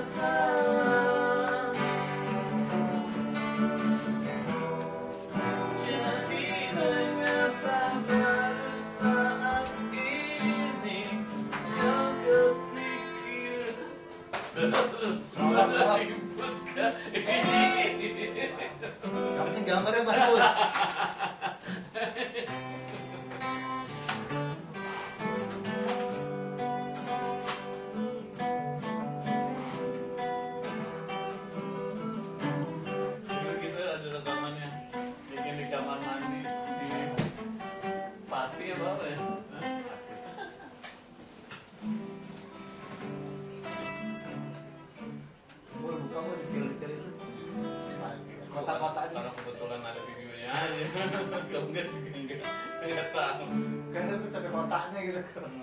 rasa. Jadi mengapa baru saat ini kau kepikir ribut kah ini? Yang penting gambarnya bagus. Kita ada rekamannya bikin di kamar mandi di pati apa ya? Gue lupa gue di detail itu. Kotak-kotaknya. Karena kebetulan ada videonya aja. Kalau enggak juga enggak tahu. Kayaknya tuh sampai kotaknya gitu.